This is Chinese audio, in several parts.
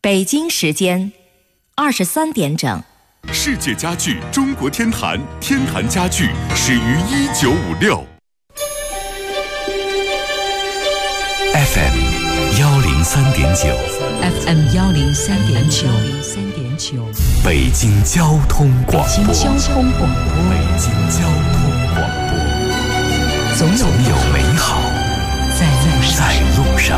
北京时间23点整。 世界家具中国天坛，天坛家具始于1956。 FM 103.9 FM 103.9 北京交通广播。 北京交通广播。 北京交通广播。总有美好在路上。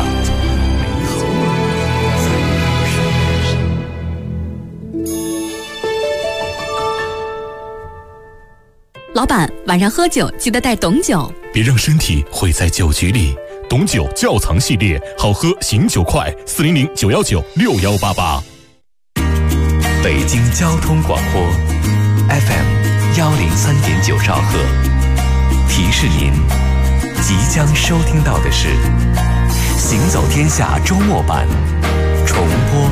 老板，晚上喝酒记得带董酒， 别让身体毁在酒局里。董酒窖藏系列，好喝醒酒快，400 919 6188。 北京交通广播 FM 103.9兆赫，提示您即将收听到的是《行走天下》周末版重播。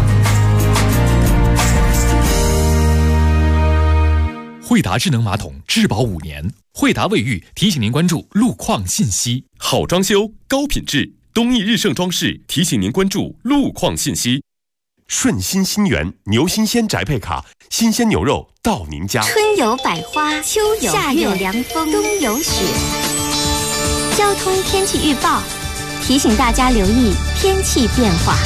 惠达智能马桶质保5年，惠达卫浴提醒您关注路况信息。 好装修，高品质，东义日盛装饰提醒您关注路况信息。顺心新源牛新鲜宅配卡，新鲜牛肉到您家。 春有百花，秋有夏有凉风，冬有雪。交通天气预报提醒大家留意天气变化。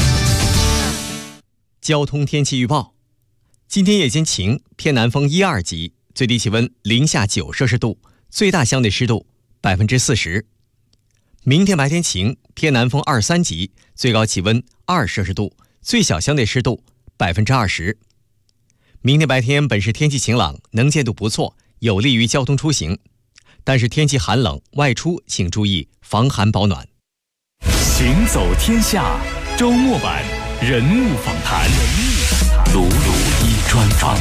交通天气预报：今天夜间晴，偏南风1、2级，最低气温零下9摄氏度，最大相对湿度40%。明天白天晴，偏南风2、3级，最高气温2摄氏度，最小相对湿度20%。明天白天本市天气晴朗，能见度不错，有利于交通出行。但是天气寒冷，外出请注意防寒保暖。 行走天下周末版人物访谈，鲁一专访。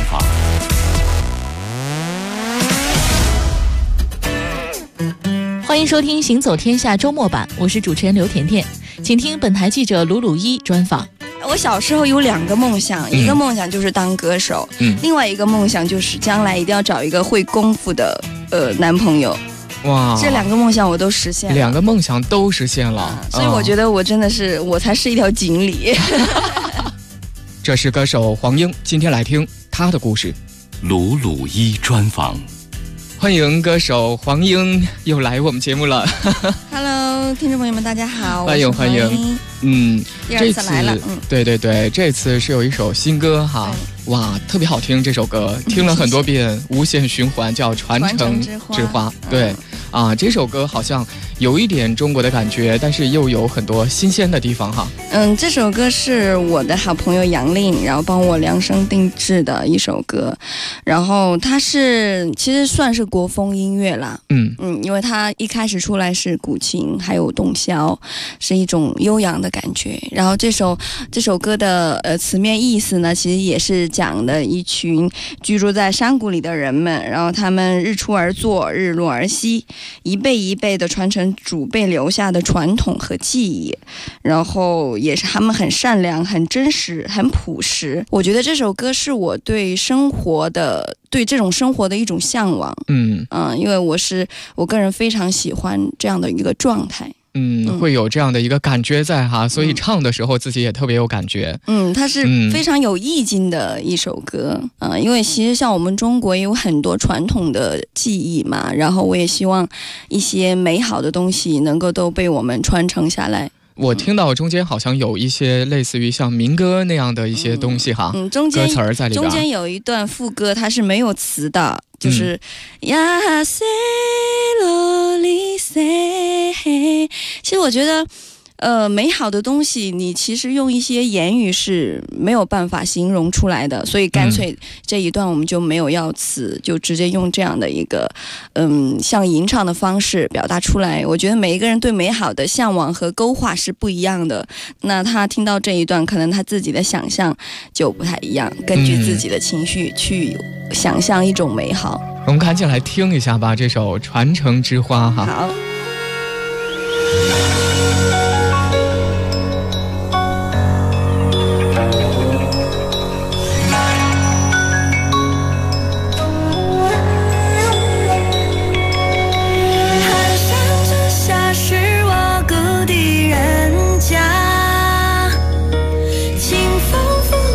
欢迎收听《行走天下》周末版，我是主持人刘甜甜，请听本台记者鲁一专访。 我小时候有2个梦想，一个梦想就是当歌手，另外一个梦想就是将来一定要找一个会功夫的男朋友。 哇， 这2个梦想我都实现了 ，2个梦想都实现了， 所以我觉得我真的是，我才是一条锦鲤。 这是歌手黄英，今天来听他的故事。 鲁一专访。 欢迎歌手黄英又来我们节目了。 Hello， 听众朋友们，大家好， 欢迎。 第2次来了。 对，这次是有一首新歌哈，哇，特别好听，这首歌听了很多遍，无限循环，叫《传承之花》。对啊，这首歌好像有一点中国的感觉，但是又有很多新鲜的地方哈。 这首歌是我的好朋友杨令，然后帮我量身定制的一首歌，然后它是其实算是国风音乐啦。因为它一开始出来是古琴还有洞箫，是一种悠扬的感觉。然后这首歌的词面意思呢，其实也是讲的一群居住在山谷里的人们，然后他们日出而作，日落而息，一辈一辈的传承祖辈留下的传统和记忆，然后也是他们很善良、很真实、很朴实。我觉得这首歌是我对这种生活的一种向往。因为我个人非常喜欢这样的一个状态。 会有这样的一个感觉在哈，所以唱的时候自己也特别有感觉。 它是非常有意境的一首歌。因为其实像我们中国也有很多传统的记忆嘛，然后我也希望一些美好的东西能够都被我们传承下来。 我听到中间好像有一些类似于像民歌那样的一些东西哈，歌词儿在里边。 中间有一段副歌，它是没有词的，就是呀塞罗里塞。其实我觉得美好的东西你其实用一些言语是没有办法形容出来的，所以干脆这一段我们就没有要词，就直接用这样的一个像吟唱的方式表达出来。我觉得每一个人对美好的向往和勾画是不一样的，那他听到这一段可能他自己的想象就不太一样，根据自己的情绪去想象一种美好。 我们赶紧来听一下吧，这首《传承之花》哈。 好。 风风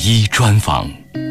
一专访。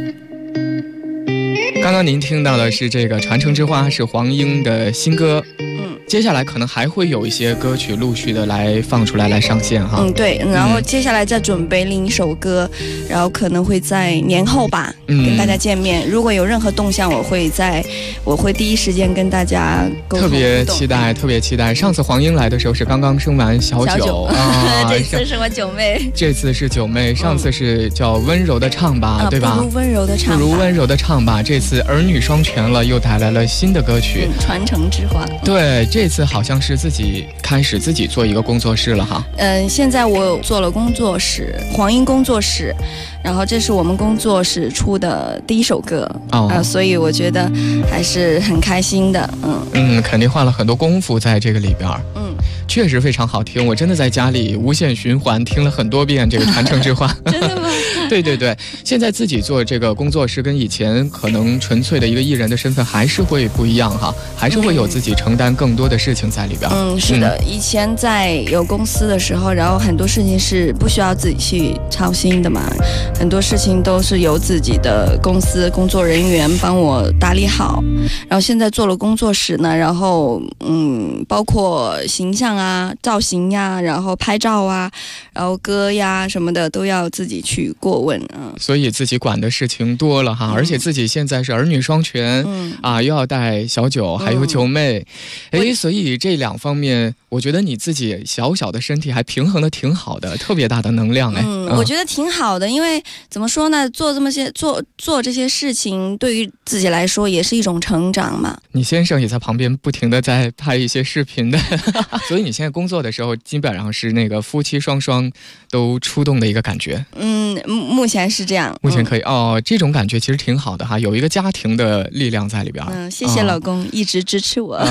刚刚您听到的是这个《传承之花》，是黄英的新歌。接下来可能还会有一些歌曲陆续的来放出来，来上线哈。 对，然后接下来再准备另一首歌，然后可能会在年后吧，跟大家见面。如果有任何动向，我会第一时间跟大家沟通。特别期待， 特别期待。上次黄英来的时候是刚刚生完小九啊，这次是我九妹， 这次是九妹，上次是叫温柔的唱吧，对吧？ 不如温柔的唱， 不如温柔的唱吧。这次儿女双全了，又带来了新的歌曲 《传承之花》。 对。这次好像是开始自己做一个工作室了哈。 现在我做了工作室，黄英工作室，然后这是我们工作室出的第一首歌所以我觉得还是很开心的。 肯定花了很多功夫在这个里边。确实非常好听，我真的在家里无限循环听了很多遍这个《传承之花》。 真的吗？ 对对对，现在自己做这个工作室跟以前可能纯粹的一个艺人的身份还是会不一样哈，还是会有自己承担更多的事情在里边。 是的，以前在有公司的时候，然后很多事情是不需要自己去操心的嘛，很多事情都是由自己的公司工作人员帮我打理好。然后现在做了工作室呢，然后包括形象啊、造型呀，然后拍照啊，然后歌呀什么的都要自己去过问。 所以自己管的事情多了哈，而且自己现在是儿女双全又要带小九还有九妹，所以这两方面我觉得你自己小小的身体还平衡的挺好的，特别大的能量我觉得挺好的，因为怎么说呢，做这些事情对于自己来说也是一种成长嘛。 你先生也在旁边不停的在拍一些视频的所以你现在工作的时候基本上是那个夫妻双双都出动的一个感觉。 目前是这样， 目前可以这种感觉其实挺好的哈，有一个家庭的力量在里边。 谢谢老公一直支持我。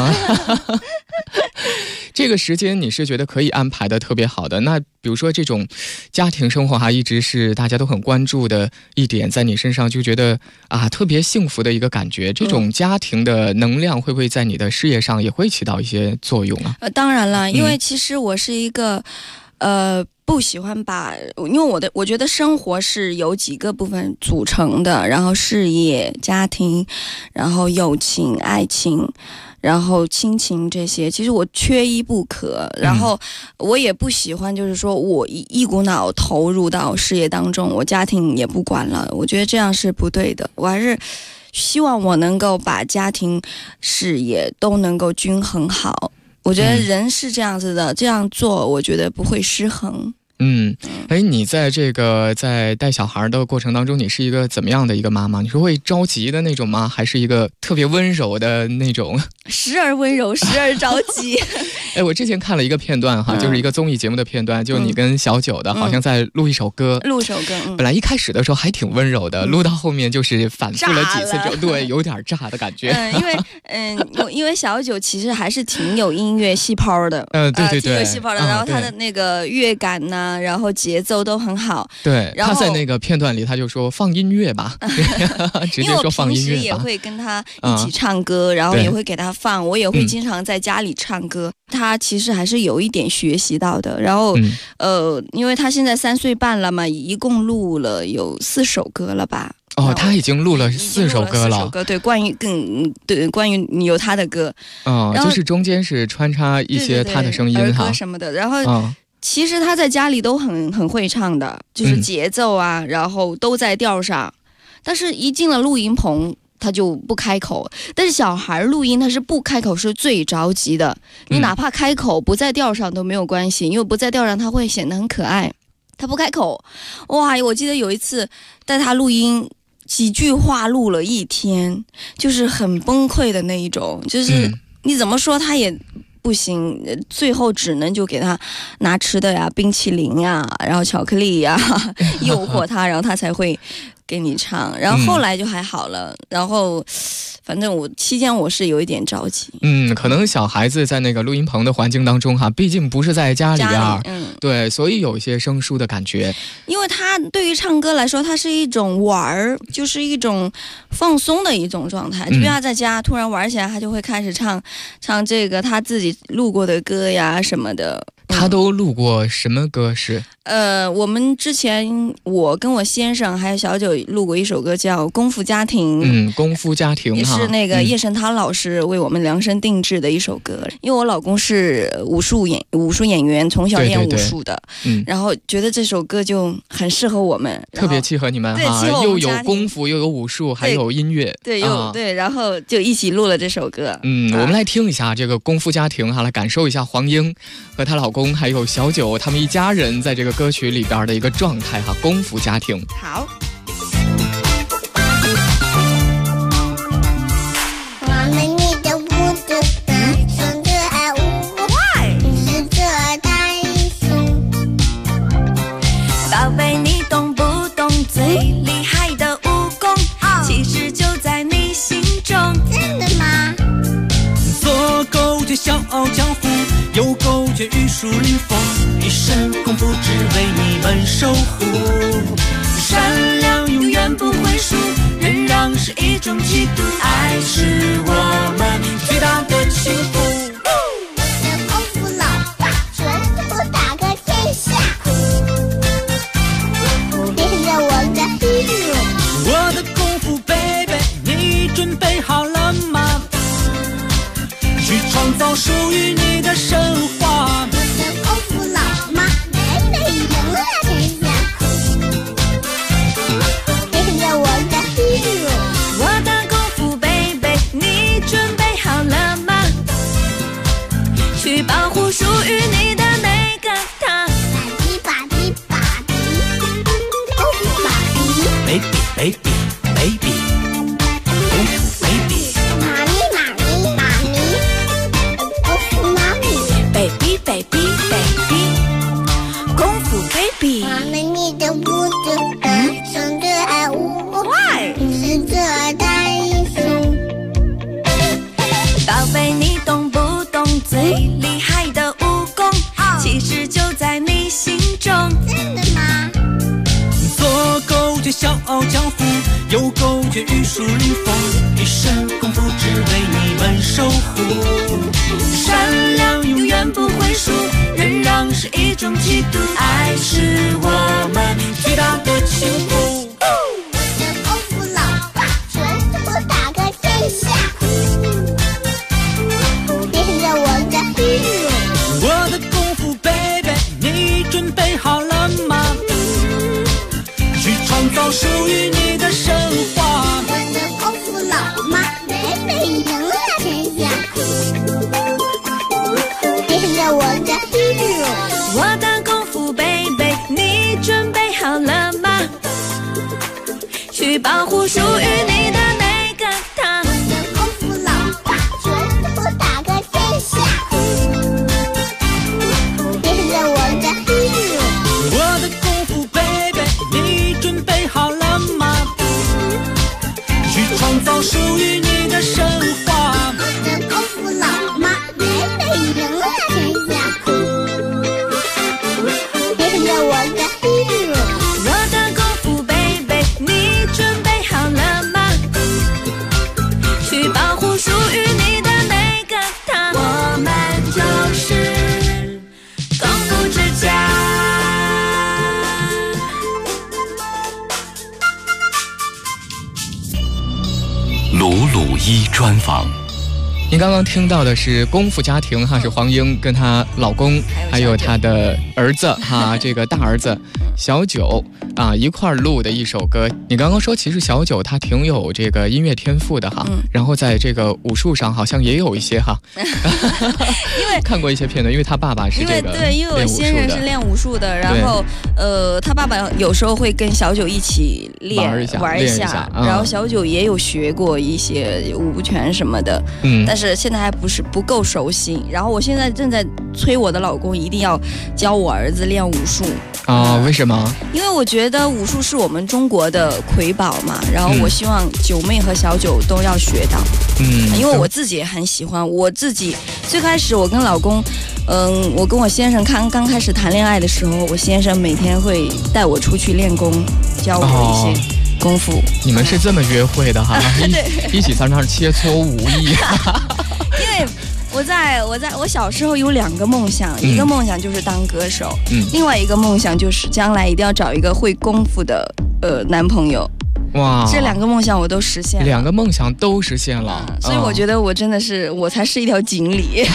这个时间你是觉得可以安排的特别好的，那比如说这种家庭生活一直是大家都很关注的一点，在你身上就觉得特别幸福的一个感觉，这种家庭的能量会不会在你的事业上也会起到一些作用啊？ 当然了，因为其实我是一个不喜欢因为我觉得生活是由几个部分组成的，然后事业、家庭，然后友情、爱情，然后亲情，这些其实我缺一不可。然后我也不喜欢就是说我一股脑投入到事业当中，我家庭也不管了，我觉得这样是不对的。我还是希望我能够把家庭事业都能够均衡好，我觉得人是这样子的，这样做我觉得不会失衡。 你在在带小孩的过程当中，你是一个怎么样的一个妈妈？你是会着急的那种吗？还是一个特别温柔的那种？ 时而温柔，时而着急。 我之前看了一个片段哈，就是一个综艺节目的片段，就你跟小九的，好像在录一首歌。本来一开始的时候还挺温柔的，录到后面就是反复了几次之后，对，有点炸的感觉。 因为小九其实还是挺有音乐细胞的。 对， 挺有细胞的。然后他的那个乐感呐，然后节奏都很好。 对，他在那个片段里他就说放音乐吧，直接说放音乐吧。因为我平时也会跟他一起唱歌，然后也会给他放，我也会经常在家里唱歌。他其实还是有一点学习到的。然后因为他现在3岁半了嘛，一共录了有4首歌了吧。 他已经录了4首歌了。 对，关于有他的歌。 就是中间是穿插一些他的声音儿歌什么的。然后其实他在家里都很会唱的，就是节奏然后都在调上。但是一进了录音棚他就不开口。但是小孩录音他是不开口是最着急的，你哪怕开口不在调上都没有关系，因为不在调上他会显得很可爱。他不开口，我记得有一次带他录音，几句话录了1天，就是很崩溃的那一种，就是你怎么说他也不行，最后只能就给他拿吃的呀，冰淇淋呀，然后巧克力呀，诱惑他，然后他才会给你唱。然后后来就还好了。然后反正期间我是有一点着急。 可能小孩子在那个录音棚的环境当中毕竟不是在家里边，对，所以有一些生疏的感觉。 因为他对于唱歌来说，它是一种玩，就是一种放松的一种状态。就比如他在家突然玩起来，他就会开始唱这个他自己录过的歌呀什么的。 他都录过什么歌是？ 我们之前我跟我先生还有小九录过一首歌叫《功夫家庭》， 功夫家庭也是那个叶圣涛老师为我们量身定制的一首歌。因为我老公是武术演员，从小练武术的，然后觉得这首歌就很适合我们， 特别契合你们哈，又有功夫又有武术，还有音乐， 对，然后就一起录了这首歌。 我们来听一下这个《功夫家庭》哈，来感受一下黄英和她老公还有小九他们一家人在这个歌曲里边的一个状态哈，功夫家庭。 好。 宝贝，你懂不懂最厉害的武功？其实就在你心中。真的吗？ 左勾拳笑傲江湖，右勾拳玉树临风，一身功夫只为你们守护。善良永远不会输，忍让是一种气度，爱是我们最大的幸福。我的功夫 baby， 你准备好了吗？去创造属于你的神话。我的功夫老妈，美美赢了天下。跟着我的 hero， 我的功夫 baby， 你准备好了吗？去保护属于你的那个他。 baby baby， 功夫 baby， 妈咪，功夫妈咪 ，baby baby baby， 功夫 baby。 妈咪，你都不懂得生的爱无坏，你是这大英雄。 宝贝，你懂不懂最厉害的武功？其实就在你心中。 真的吗？ 左勾拳笑傲江湖，右勾拳玉树临风，一身功夫只为你们守护。善良永远不会输，忍让是一种气度，爱是我们最大的幸福。 我的功夫老爸，拳头打个天下。跟着我的 hero， 我的功夫 baby， 你准备好了吗？去创造属于你的神话。 我的功夫老妈，美美赢了天下。跟着我的 hero， 我的功夫 baby， 你准备好了吗？去保护属于你的那个他。 我的功夫老爸，拳头打个天下。跟着我的 hero， 我的功夫 baby， 你准备好了吗？去创造属于你的神话。 我的功夫老妈，美美赢了天下。跟着我的 hero， 我的功夫 baby， 你准备好了吗？去保护属于你的那个他。我们就是功夫之家。 鲁鲁一专访。 您刚刚听到的是功夫家庭哈，是黄英跟她老公还有她的儿子哈，这个大儿子小九啊一块儿录的一首歌。你刚刚说其实小九他挺有这个音乐天赋的哈，然后在这个武术上好像也有一些哈，因为看过一些片段，因为他爸爸是这个因为我先生是练武术的，然后他爸爸有时候会跟小九一起玩一下，然后小九也有学过一些武拳什么的，但是现在还不够熟悉。然后我现在正在催我的老公一定要教我儿子练武术啊，为什么？ 因为我觉得武术是我们中国的瑰宝嘛，然后我希望九妹和小九都要学到，因为我自己也很喜欢。我自己最开始我跟老公，我跟我先生刚开始谈恋爱的时候，我先生每天会带我出去练功，教我一些功夫。 你们是这么约会的哈？一起在那儿切磋武艺。 因为我小时候有2个梦想，一个梦想就是当歌手，另外一个梦想就是将来一定要找一个会功夫的男朋友。哇，这2个梦想我都实现了，2 个梦想都实现了， 所以我觉得我真的是我才是一条锦鲤。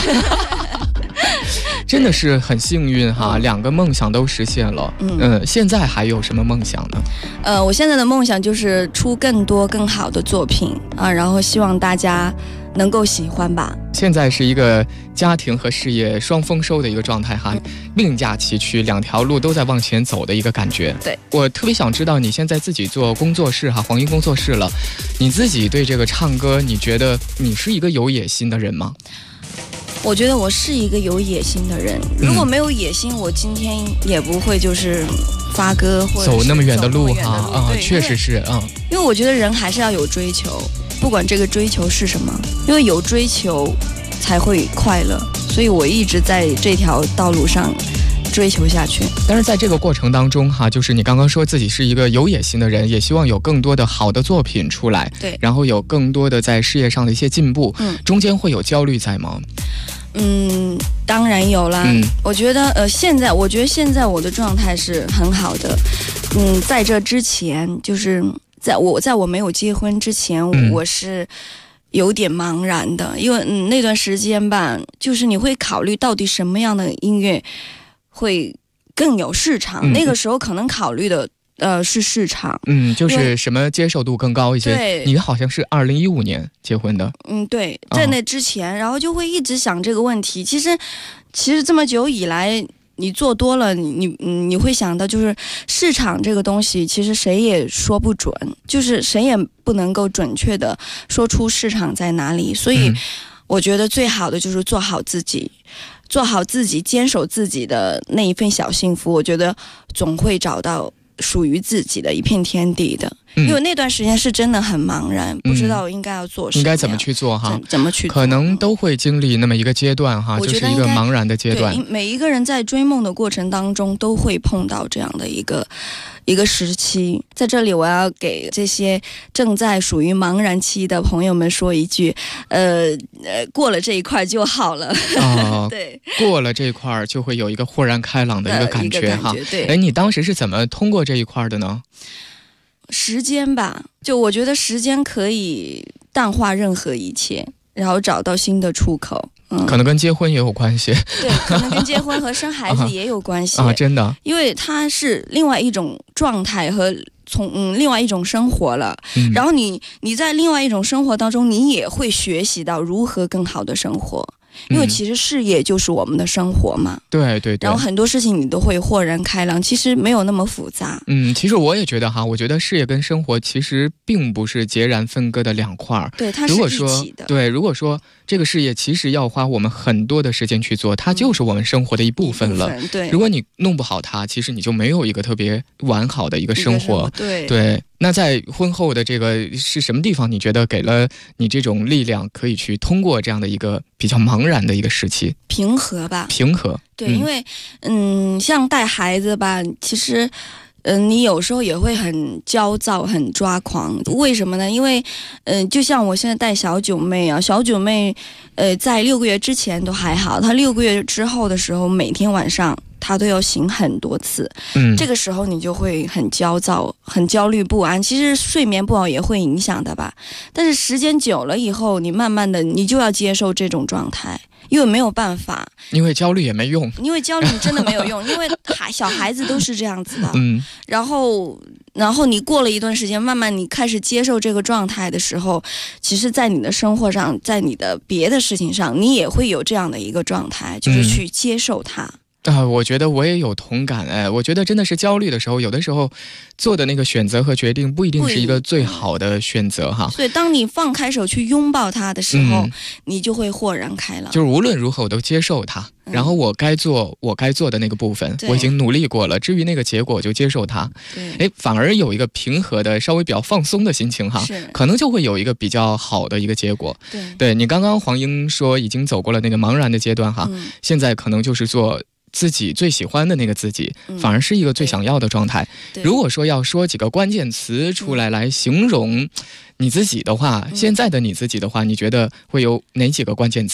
真的是很幸运哈，2个梦想都实现了。现在还有什么梦想呢？ 我现在的梦想就是出更多更好的作品啊，然后希望大家能够喜欢吧。 现在是一个家庭和事业双丰收的一个状态哈，并驾齐驱，2条路都在往前走的一个感觉。 对， 我特别想知道你现在自己做工作室哈，黄莺工作室了，你自己对这个唱歌，你觉得你是一个有野心的人吗？ 我觉得我是一个有野心的人，如果没有野心，我今天也不会就是发歌或者走那么远的路哈。确实是因为我觉得人还是要有追求，不管这个追求是什么，因为有追求才会快乐，所以我一直在这条道路上追求下去。 但是在这个过程当中哈，就是你刚刚说自己是一个有野心的人，也希望有更多的好的作品出来， 对， 然后有更多的在事业上的一些进步，中间会有焦虑在吗？ 当然有啦。我觉得现在我的状态是很好的。在这之前，就是在我没有结婚之前，我是有点茫然的，因为那段时间吧，就是你会考虑到底什么样的音乐会更有市场，那个时候可能考虑的是市场， 就是什么接受度更高一些。 对， 你好像是2015年结婚的。 对，在那之前，然后就会一直想这个问题。其实这么久以来，你做多了，你会想到，就是市场这个东西，其实谁也说不准，就是谁也不能够准确的说出市场在哪里。所以，我觉得最好的就是做好自己。坚守自己的那一份小幸福，我觉得总会找到属于自己的一片天地的。因为那段时间是真的很茫然，不知道应该要做什么， 应该怎么去做哈， 怎么去做， 可能都会经历那么一个阶段哈，就是一个茫然的阶段。 对，每一个人在追梦的过程当中都会碰到这样的一个时期。在这里我要给这些正在属于茫然期的朋友们说一句，过了这一块就好了。对， 过了这一块就会有一个豁然开朗的一个感觉哈。 对， 你当时是怎么通过这一块的呢？ 时间吧，就我觉得时间可以淡化任何一切，然后找到新的出口。 可能跟结婚也有关系。 对，可能跟结婚和生孩子也有关系真的， 因为它是另外一种状态和另外一种生活了。然后你在另外一种生活当中，你也会学习到如何更好的生活。因为其实事业就是我们的生活嘛， 对， 然后很多事情你都会豁然开朗，其实没有那么复杂。 其实我也觉得哈，我觉得事业跟生活其实并不是截然分割的2块， 对，它是一起的。 对，如果说这个事业其实要花我们很多的时间去做，它就是我们生活的一部分了。 对， 如果你弄不好它，其实你就没有一个特别完好的一个生活。 对。 那在婚后的这个是什么地方，你觉得给了你这种力量，可以去通过这样的一个比较茫然的一个时期？ 平和吧。 平和。 对，因为像带孩子吧，其实你有时候也会很焦躁、很抓狂。为什么呢？因为就像我现在带小九妹啊，小九妹在6个月之前都还好，她6个月之后的时候，每天晚上她都要醒很多次。这个时候你就会很焦躁、很焦虑不安。其实睡眠不好也会影响的吧，但是时间久了以后，你慢慢的你就要接受这种状态。因为没有办法， 因为焦虑也没用， 因为焦虑真的没有用，因为小孩子都是这样子的。然后你过了一段时间，慢慢你开始接受这个状态的时候，其实在你的生活上，在你的别的事情上，你也会有这样的一个状态，就是去接受它。 我觉得我也有同感。我觉得真的是焦虑的时候，有的时候做的那个选择和决定不一定是一个最好的选择哈。 所以当你放开手去拥抱它的时候，你就会豁然开朗。 就是无论如何我都接受它，然后我该做的那个部分，我已经努力过了，至于那个结果我就接受它。反而有一个平和的稍微比较放松的心情哈，可能就会有一个比较好的一个结果。对，你刚刚黄英说已经走过了那个茫然的阶段哈，现在可能就是做自己最喜欢的那个自己，反而是一个最想要的状态。如果说要说几个关键词出来形容你自己的话，现在的你自己的话，你觉得会有哪几个关键词？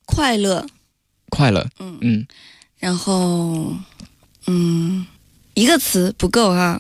快乐，然后一个词不够啊。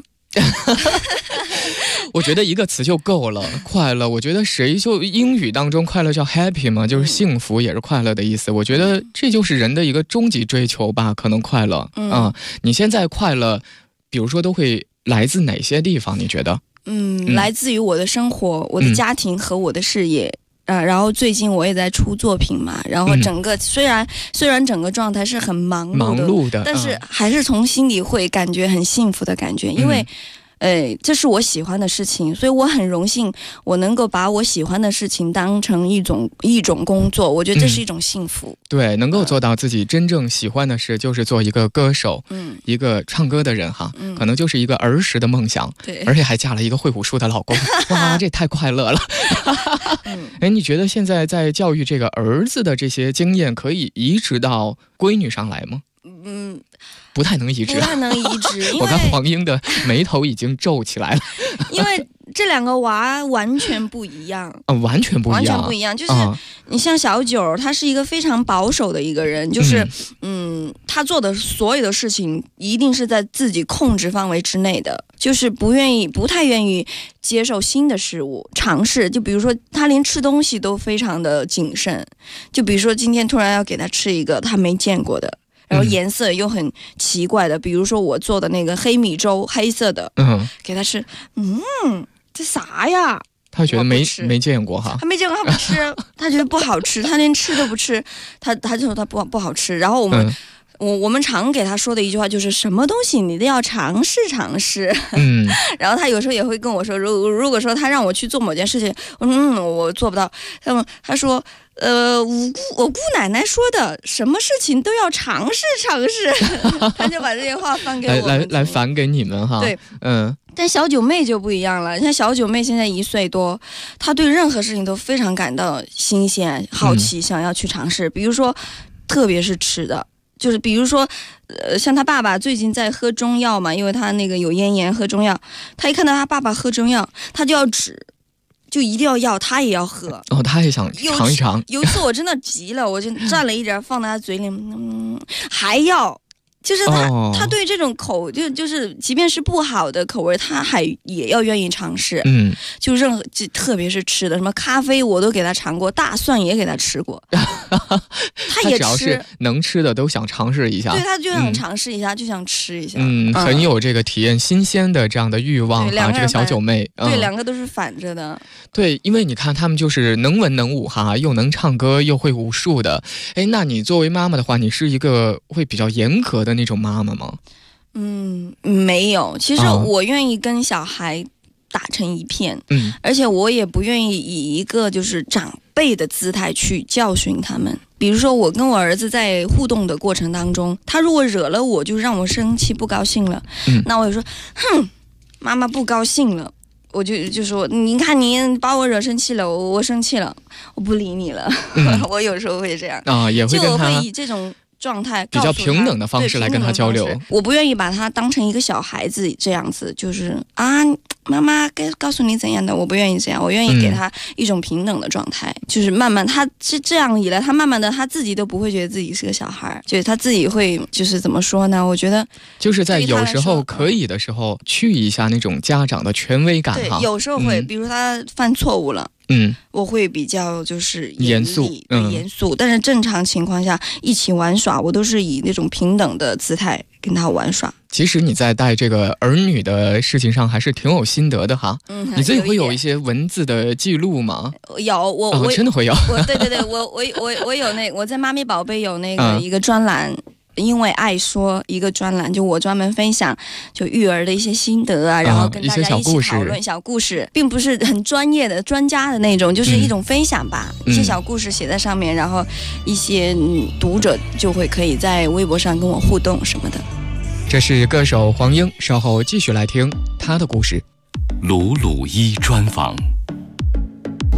我觉得一个词就够了，快乐。我觉得谁就英语当中快乐叫 happy 嘛，就是幸福也是快乐的意思。我觉得这就是人的一个终极追求吧，可能快乐你现在快乐，比如说都会来自哪些地方？你觉得？ 来自于我的生活、我的家庭和我的事业。然后最近我也在出作品嘛，然后整个虽然整个状态是很忙碌的，但是还是从心里会感觉很幸福的感觉，因为这是我喜欢的事情，所以我很荣幸我能够把我喜欢的事情当成一种工作，我觉得这是一种幸福。 对，能够做到自己真正喜欢的事，就是做一个歌手，一个唱歌的人哈，可能就是一个儿时的梦想，对，而且还嫁了一个会武术的老公，哇，这太快乐了。你觉得现在在教育这个儿子的这些经验，可以移植到闺女上来吗？不太能移植，我看黄英的眉头已经皱起来了。 因为这两个娃完全不一样完全不一样。 就是你像小九，他是一个非常保守的一个人，就是他做的所有的事情一定是在自己控制范围之内的，就是不太愿意接受新的事物尝试。就比如说他连吃东西都非常的谨慎，就比如说今天突然要给他吃一个他没见过的，然后颜色又很奇怪的，比如说我做的那个黑米粥，黑色的，给他吃，这啥呀？ 他觉得没见过哈， 他没见过，他不吃，他觉得不好吃，他连吃都不吃，他就说他不好吃。然后我们常给他说的一句话就是什么东西你都要尝试尝试。然后他有时候也会跟我说，如果说他让我去做某件事情，我做不到。他说我姑奶奶说的什么事情都要尝试尝试。他就把这些话翻给我来反给你们哈。 对，但小九妹就不一样了，像小九妹现在1岁多，她对任何事情都非常感到新鲜、好奇，想要去尝试。比如说，特别是吃的，就是比如说，像他爸爸最近在喝中药嘛，因为他那个有咽炎，喝中药，他一看到他爸爸喝中药，他就要止。就一定要他也要喝他也想尝一尝。 有一次我真的急了，我就蘸了一点放在他嘴里，还要。就是他对这种就是即便是不好的口味，他也要愿意尝试。就特别是吃的，什么咖啡我都给他尝过，大蒜也给他吃过。他也吃， 只要是能吃的都想尝试一下。 对，他就想尝试一下，就想吃一下。 很有这个体验新鲜的这样的欲望啊。这个小九妹， 对，两个都是反着的。 对，因为你看他们就是能文能武哈，又能唱歌又会武术的。那你作为妈妈的话，你是一个会比较严格的那种妈妈吗？ 没有，其实我愿意跟小孩打成一片，而且我也不愿意以一个就是长辈的姿态去教训他们。比如说我跟我儿子在互动的过程当中，他如果惹了我，就让我生气不高兴了，那我就说妈妈不高兴了，我就说你看你把我惹生气了，我生气了，我不理你了。我有时候会这样也会跟他， 就我会以这种状态比较平等的方式来跟他交流。 我不愿意把他当成一个小孩子这样子，就是妈妈告诉你怎样的，我不愿意这样，我愿意给他一种平等的状态，就是慢慢他是这样以来，他慢慢的他自己都不会觉得自己是个小孩，就是他自己会就是怎么说呢？我觉得就是在有时候可以的时候去一下那种家长的权威感哈。 对，有时候会，比如他犯错误了。我会比较就是严肃， 但是正常情况下一起玩耍，我都是以那种平等的姿态跟他玩耍。 其实你在带这个儿女的事情上还是挺有心得的哈。你自己会有一些文字的记录吗？ 有，我真的会有。 对，我有我在妈咪宝贝有那个一个专栏。因为爱说一个专栏，就我专门分享就育儿的一些心得啊，然后跟大家一起讨论小故事，并不是很专业的专家的那种，就是一种分享吧，一些小故事写在上面，然后一些读者就会可以在微博上跟我互动什么的。 这是歌手黄英，稍后继续来听她的故事。 鲁鲁一专访。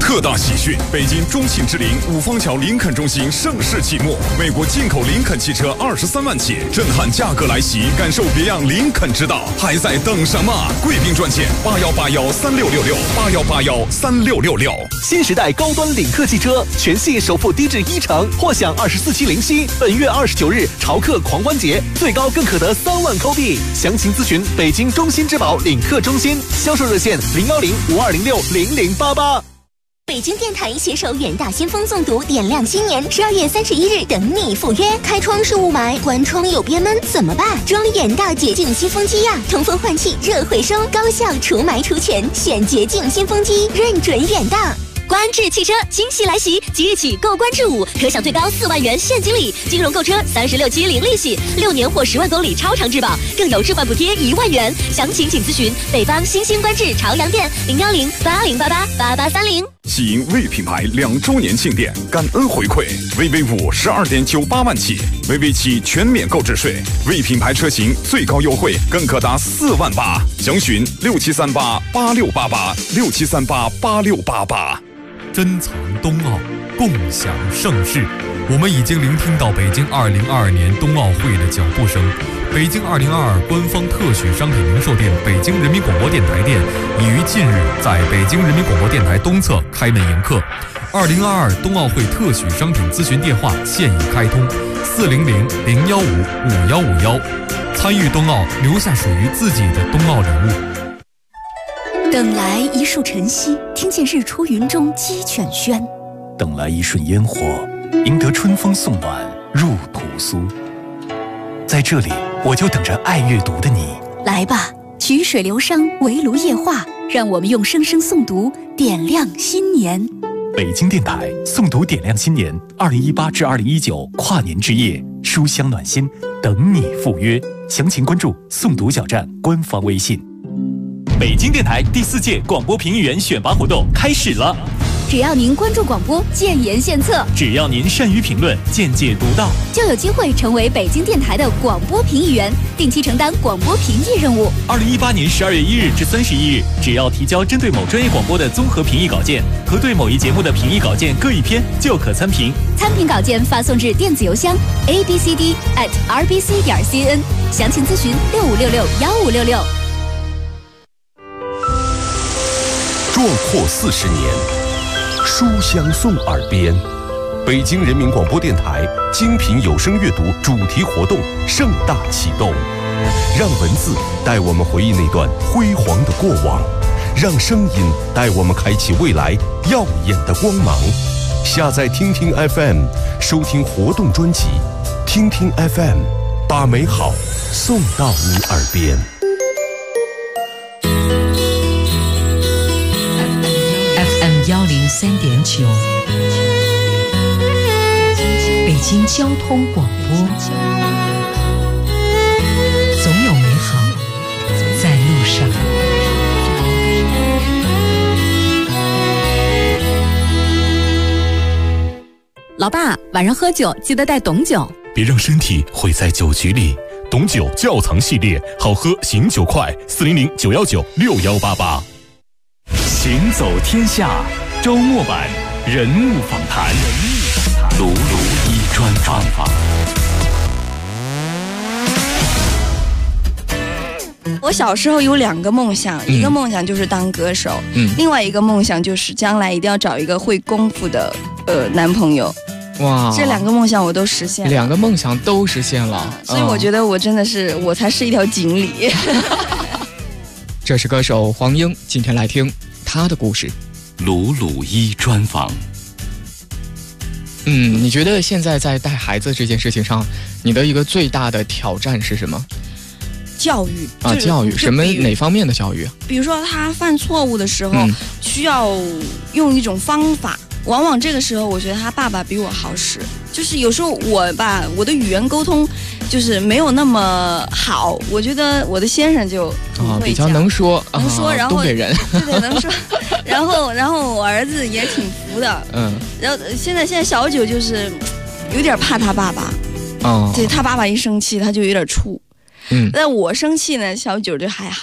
特大喜讯！北京中信之林五方桥林肯中心盛世启幕，美国进口林肯汽车23万起，震撼价格来袭，感受别样林肯之道，还在等什么？贵宾专线81813666，81813666。 新时代高端领克汽车，全系首付低至10%，或享24期零息。本月29日潮客狂欢节，最高更可得3万扣币。详情咨询北京中心之宝领克中心，销售热线01052060088。 北京电台携手远大先锋诵读，点亮新年，12月31日等你赴约。开窗是雾霾，关窗有憋闷，怎么办？装远大洁净新风机呀，通风换气，热回收，高效除霾除醛，选洁净新风机，认准远大。观致汽车惊喜来袭，即日起购观致5可享最高4万元现金礼，金融购车36期零利息，6年或10万公里超长质保，更有置换补贴1万元。详情请咨询北方新兴观致朝阳店01080888830。 喜迎魏品牌2周年庆典，感恩回馈，VV5 12.98万起，VV7全免购置税，魏品牌车型最高优惠更可达4万8，详询67388688，67388688。 珍藏冬奥，共享盛世。我们已经聆听到北京2022年冬奥会的脚步声。北京2022官方特许商品零售店北京人民广播电台店已于近日在北京人民广播电台东侧开门迎客。2022冬奥会特许商品咨询电话现已开通，400-015-5151。参与冬奥，留下属于自己的冬奥礼物。 等来一束晨曦，听见日出云中鸡犬喧； 等来一瞬烟火，赢得春风送暖入屠苏。在这里，我就等着爱阅读的你。 来吧，曲水流觞，围炉夜话，让我们用声声诵读点亮新年。 北京电台诵读点亮新年，2018至2019跨年之夜，书香暖心，等你赴约。详情关注诵读小站官方微信。北京电台第4届广播评议员选拔活动开始了。 只要您关注广播，建言献策； 只要您善于评论，见解独到， 就有机会成为北京电台的广播评议员，定期承担广播评议任务。 2018年12月1日至31日，只要提交针对某专业广播的综合评议稿件和对某一节目的评议稿件各1篇，就可参评。 参评稿件发送至电子邮箱 abcd@rbc.cn， 详情咨询65661566。 壮阔40年，书香送耳边。北京人民广播电台精品有声阅读主题活动盛大启动，让文字带我们回忆那段辉煌的过往，让声音带我们开启未来耀眼的光芒。下载听听 FM， 收听活动专辑，听听 FM， 把美好送到你耳边。 103.9，北京交通广播，总有美好在路上。 老爸，晚上喝酒记得带董酒， 别让身体毁在酒局里。董酒窖藏系列，好喝醒酒快，400-919-6188。 行走天下周末版人物访谈，鲁鲁一专访。 我小时候有2个梦想，一个梦想就是当歌手，另外一个梦想就是将来一定要找一个会功夫的男朋友。 哇， 这2个梦想我都实现了 ，2个梦想都实现了， 所以我觉得我真的是，我才是一条锦鲤。 这是歌手黄英，今天来听他的故事。 鲁鲁一专访。 你觉得现在在带孩子这件事情上，你的一个最大的挑战是什么？ 教育啊，教育什么哪方面的教育？ 比如说他犯错误的时候，需要用一种方法。往往这个时候，我觉得他爸爸比我好使。就是有时候我的语言沟通就是没有那么好，我觉得我的先生就比较能说， 然后东北人， 对，能说。然后我儿子也挺服的，然后现在小九就是有点怕他爸爸，对他爸爸一生气他就有点怵，但我生气呢，小九就还好。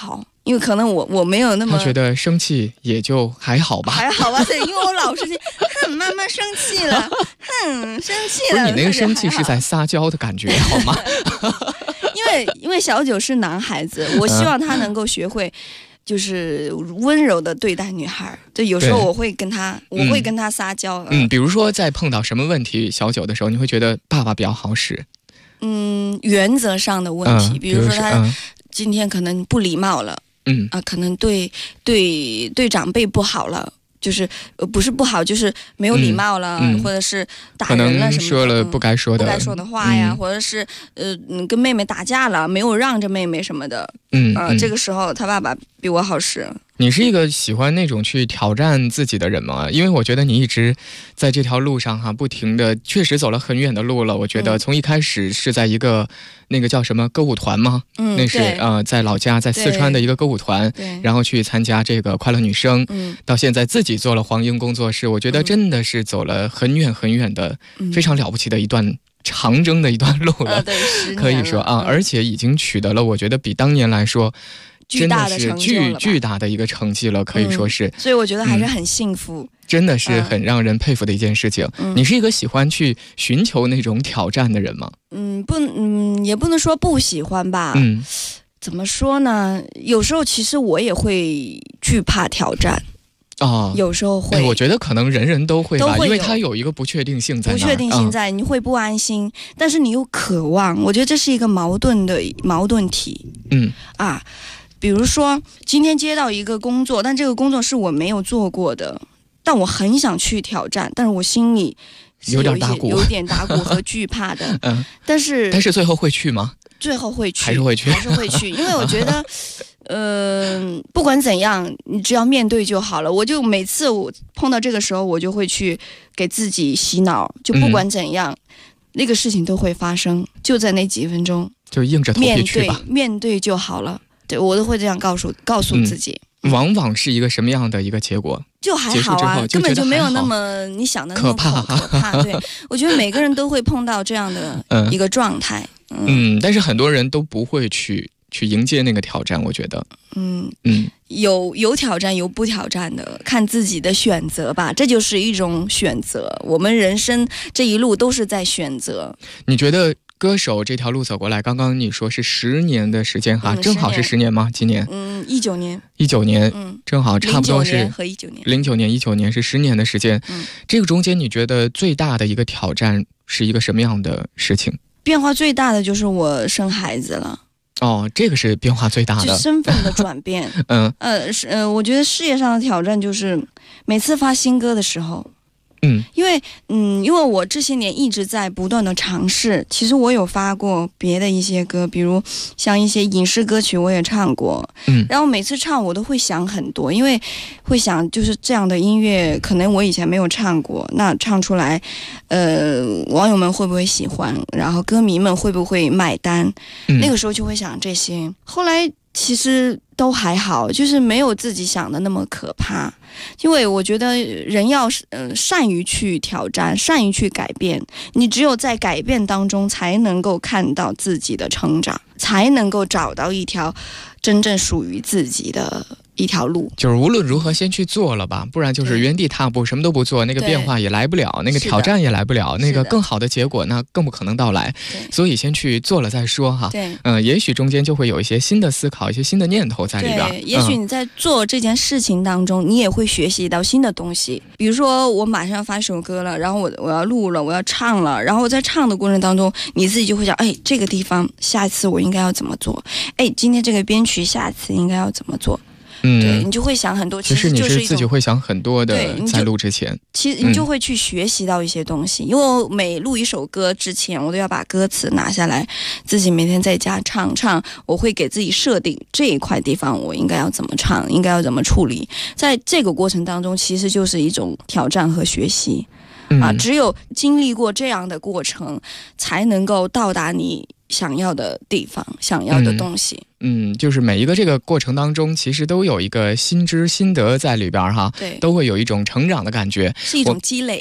因为可能我没有那么， 他觉得生气也就还好吧， 还好吧，对，因为我老是妈妈生气了，生气了。 不是你那个生气是在撒娇的感觉好吗？ 因为小九是男孩子，我希望他能够学会。就是温柔的对待女孩，就有时候我会跟他撒娇。 比如说在碰到什么问题小九的时候，你会觉得爸爸比较好使。 原则上的问题，比如说他今天可能不礼貌了，可能对长辈不好了。就是不是不好，就是没有礼貌了，或者是打人了什么的， 说了不该说的话呀，或者是跟妹妹打架了，没有让着妹妹什么的，这个时候他爸爸比我好使。 你是一个喜欢那种去挑战自己的人吗？因为我觉得你一直在这条路上不停的，确实走了很远的路了。我觉得从一开始是在一个那个叫什么歌舞团吗？那是在老家在四川的一个歌舞团，然后去参加这个快乐女声，到现在自己做了黄英工作室。我觉得真的是走了很远很远的，非常了不起的一段长征的一段路了，可以说而且已经取得了我觉得比当年来说真的是巨大的一个成绩了，可以说是， 所以我觉得还是很幸福， 真的是很让人佩服的一件事情。你是一个喜欢去寻求那种挑战的人吗？ 也不能说不喜欢吧。怎么说呢？有时候其实我也会惧怕挑战。有时候会， 我觉得可能人人都会吧，因为它有一个不确定性在那儿， 不确定性在，你会不安心，但是你又渴望，我觉得这是一个矛盾体。比如说今天接到一个工作，但这个工作是我没有做过的，但我很想去挑战，但是我心里有点打鼓和惧怕的。但是最后会去吗？ 最后会去， 还是会去， 因为我觉得不管怎样你只要面对就好了。我就每次我碰到这个时候，我就会去给自己洗脑，就不管怎样那个事情都会发生，就在那几分钟就硬着头皮去吧， 面对就好了。对，我都会这样告诉自己。 往往是一个什么样的一个结果？ 就还好啊，根本就没有那么你想的那么可怕。对，我觉得每个人都会碰到这样的一个状态。 但是很多人都不会去迎接那个挑战，我觉得。 有挑战有不挑战的，看自己的选择吧，这就是一种选择。我们人生这一路都是在选择。 你觉得歌手这条路走过来，刚刚你说是10年的时间正好是10年吗？今年 19年 ，19年，正好差不多是 09 年，19年是10年的时间。这个中间你觉得最大的一个挑战是一个什么样的事情？ 变化最大的就是我生孩子了。 这个是变化最大的， 就身份的转变。我觉得事业上的挑战就是每次发新歌的时候。因为我这些年一直在不断的尝试，其实我有发过别的一些歌，比如像一些影视歌曲我也唱过，然后每次唱我都会想很多，因为会想就是这样的音乐可能我以前没有唱过，那唱出来网友们会不会喜欢，然后歌迷们会不会买单，那个时候就会想这些。后来其实都还好，就是没有自己想的那么可怕，因为我觉得人要善于去挑战，善于去改变，你只有在改变当中才能够看到自己的成长，才能够找到一条真正属于自己的一条路。 就是无论如何先去做了吧，不然就是原地踏步，什么都不做，那个变化也来不了，那个挑战也来不了，那个更好的结果那更不可能到来。所以先去做了再说哈。也许中间就会有一些新的思考，一些新的念头在里边。 也许你在做这件事情当中，你也会学习到新的东西。比如说我马上要发首歌了，然后我要录了，我要唱了，然后我在唱的过程当中，你自己就会想，这个地方下一次我应该要怎么做？今天这个编曲下次应该要怎么做？对，你就会想很多。 其实你是自己会想很多的，在录之前， 其实你就会去学习到一些东西。因为我每录一首歌之前，我都要把歌词拿下来，自己每天在家唱。我会给自己设定这一块地方我应该要怎么唱，应该要怎么处理。在这个过程当中，其实就是一种挑战和学习。只有经历过这样的过程，才能够到达你想要的地方，想要的东西。 就是每一个这个过程当中，其实都有一个心知心得在里边哈， 对， 都会有一种成长的感觉， 是一种积累吧。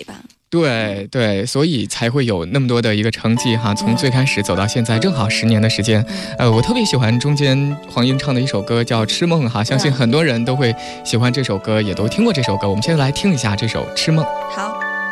对对，所以才会有那么多的一个成绩哈，从最开始走到现在，正好10年的时间。我特别喜欢中间黄英唱的一首歌叫《痴梦》哈，相信很多人都会喜欢这首歌，也都听过这首歌。我们现在来听一下这首《痴梦》。 好。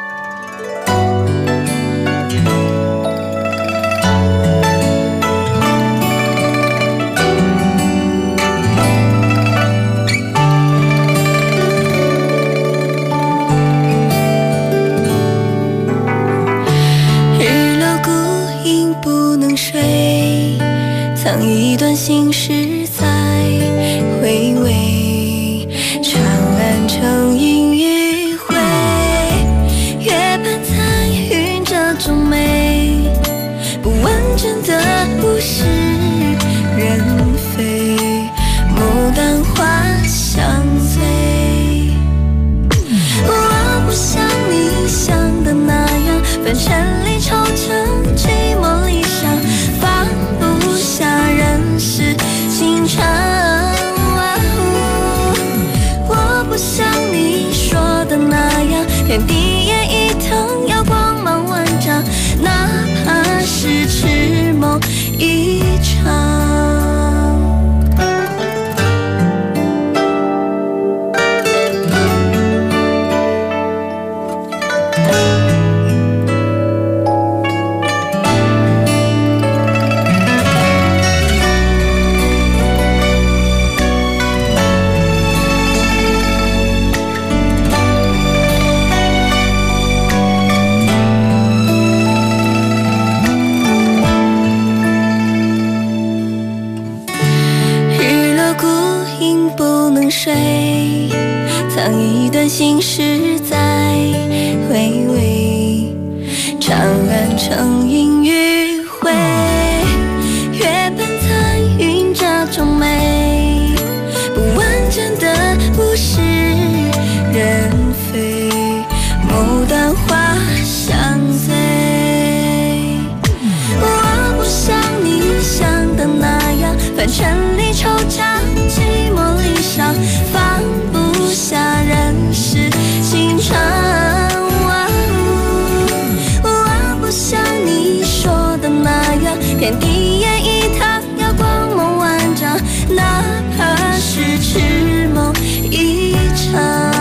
藏一段心事在回味，长安城阴余晖，月半残云遮中美，不完整的物是人非，牡丹花相随。我不像你想的那样，凡尘里惆怅，寂寞理想，放不下人世情长。我不像你说的那样，天地也一腾，要光芒万丈，哪怕是痴梦一场。睡，藏一段心事在回味，长安城阴余晖，月半残云遮中美，不完整的物是人非，牡丹花相随。我不像你想的那样，凡尘里惆怅，寂寞理想，放不下人世情长。我不像你说的那样，天地也一趟，要光芒万丈，哪怕是痴梦一场。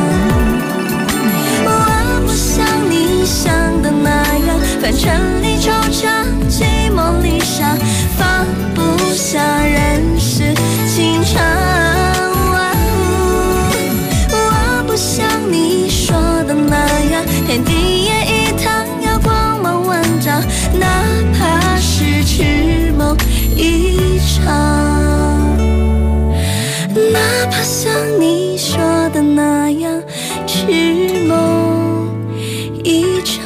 我不像你想的那样，凡尘里惆怅，寂寞理想，放不下人世情长。我不像你说的那样，天地也一趟，要光芒万丈，哪怕是痴梦一场。哪怕像你说的那样，痴梦一场。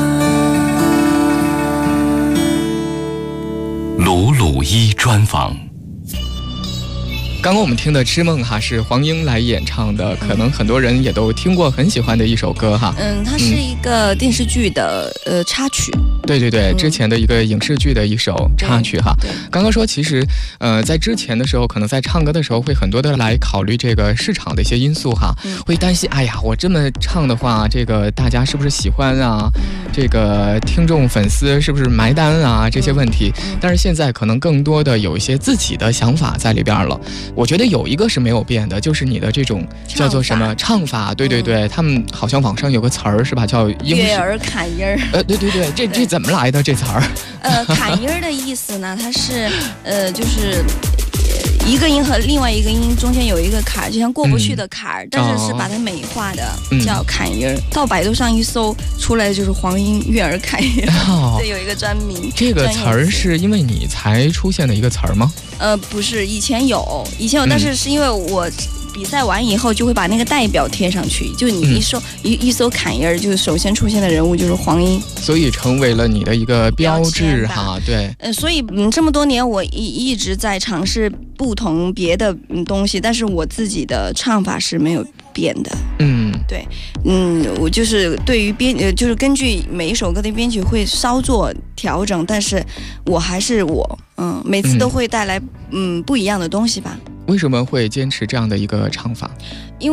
鲁鲁一专访。 刚刚我们听的《痴梦》哈是黄英来演唱的，可能很多人也都听过，很喜欢的一首歌哈。 它是一个电视剧的插曲。 对对对，之前的一个影视剧的一首插曲哈。刚刚说其实在之前的时候，可能在唱歌的时候会很多的来考虑这个市场的一些因素哈，会担心哎呀我这么唱的话，这个大家是不是喜欢啊？这个听众粉丝是不是埋单啊？这些问题。但是现在可能更多的有一些自己的想法在里边了。我觉得有一个是没有变的，就是你的这种叫做什么唱法，对对对，他们好像网上有个词儿是吧，叫悦耳砍音儿。 对对对，这怎么来的这词儿？ 砍音儿的意思呢，它是就是一个音和另外一个音中间有一个坎儿，就像过不去的坎儿，但是是把它美化的，叫砍音儿。到百度上一搜，出来的就是黄英悦耳砍音儿，对，有一个专名。 这个词儿是因为你才出现的一个词儿吗？ 不是，以前有，但是是因为我比赛完以后就会把那个代表贴上去，就你一搜砍音儿，就是首先出现的人物就是黄英， 所以成为了你的一个标志哈。对， 所以这么多年我一直在尝试不同别的东西，但是我自己的唱法是没有变的。对，我就是对于就是根据每一首歌的编曲会稍作调整，但是我还是我，每次都会带来不一样的东西吧。 为什么会坚持这样的一个唱法？ 因为